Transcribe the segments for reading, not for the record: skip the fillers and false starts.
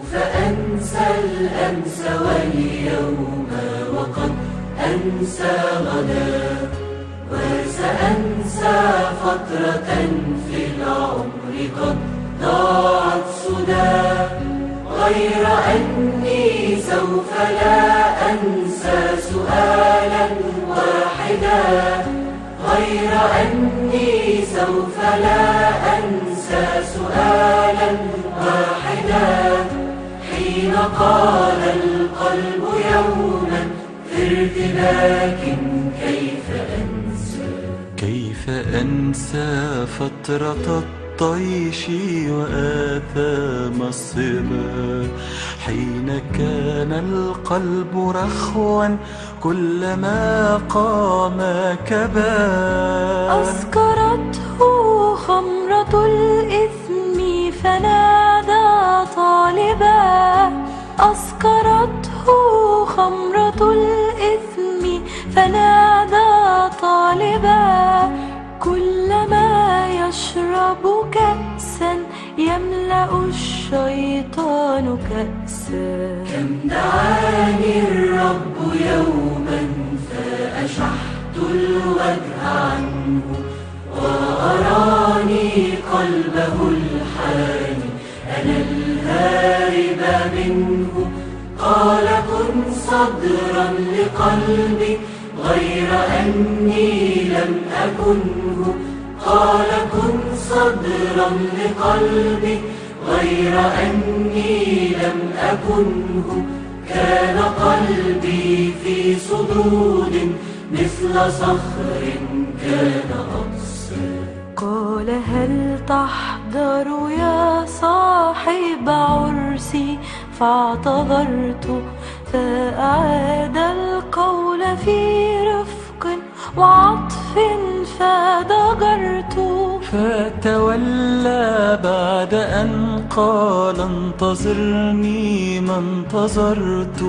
فأنسى الأمس واليوم وقد أنسى غدا، وسأنسى فترة في العمر قد ضاعت سدى، غير أني سوف لا أنسى سؤالا واحدا، غير أني سوف لا أنسى سؤالا واحدا، حين قال القلب يوما في ارتباك كيف أنسى فترة الطيش وآثام الصبا، حين كان القلب رخوا كلما قام كبا، أسكرته خمرة الإثم فنادى طالبا، أسكرته خمرة الإثم فنادى طالبا، كلما يشرب كأسا يملأ الشيطان كأسا. كم دعاني الرب يوما فأشحت الوجه عنه، وأراني قلبه الحاني أنا الهارب منه، قال كن صدرا لقلبي غير أني لم أكنه، قال كن صدرا لقلبي غير أني لم أكنه، كان قلبي في صدود مثل صخر كان أقسى. قال هل تحضر يا صاحب عرسي، فاعتذرت فأعاد القول في رفق وعطف فضجرت، فتولى بعد أن قال انتظرني ما انتظرت،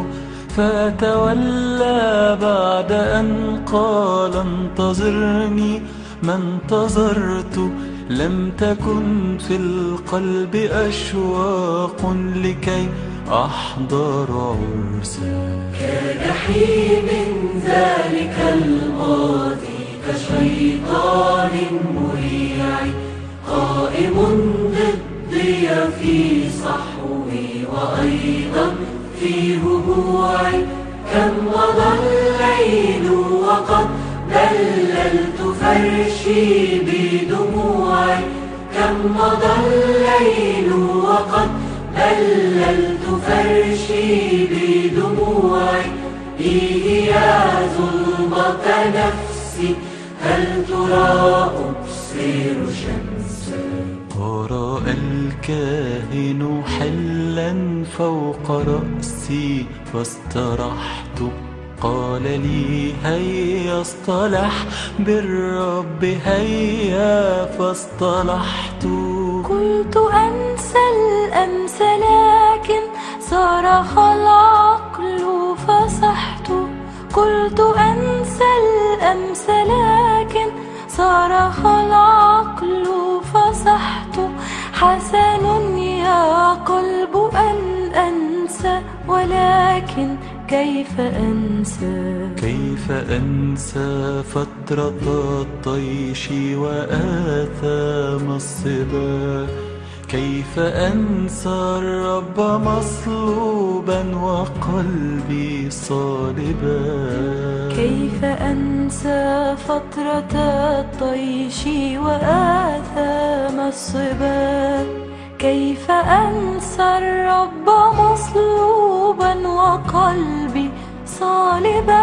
فتولى بعد أن قال انتظرني ما انتظرت، لم تكن في القلب أشواق لكي أحضر عرسا، كجحيم ذلك الماضي كشيطان مريع قائم ضدي في صحوي وأيضا في هبوعي، كم مضى الليل وقد بللت فرشي بدموعي، كم مضى الليل وقد بللت فرشي بدموعي، إيه يا ظلمة نفسي هل ترى أبصر شمسا. ورأى الكاهن حلا فوق رأسي فاسترحت، قال لي هيا اصطلح بالرب هيا، فاصطلحت. قلت أنسى الأمس لكن صرخ العقل فصحت، قلت أنسى الأمس لكن صرخ العقل فصحت، حسن يا قلب أن أنسى ولكن كيف أنسى، كيف أنسى فترة الطيش وآثام الصبا، كيف أنسى الرب مصلوبا وقلبي صالبا، كيف أنسى فترة الطيش وآثام الصبا، كيف أنسى الرب مصلوبا وقلبي صالبا.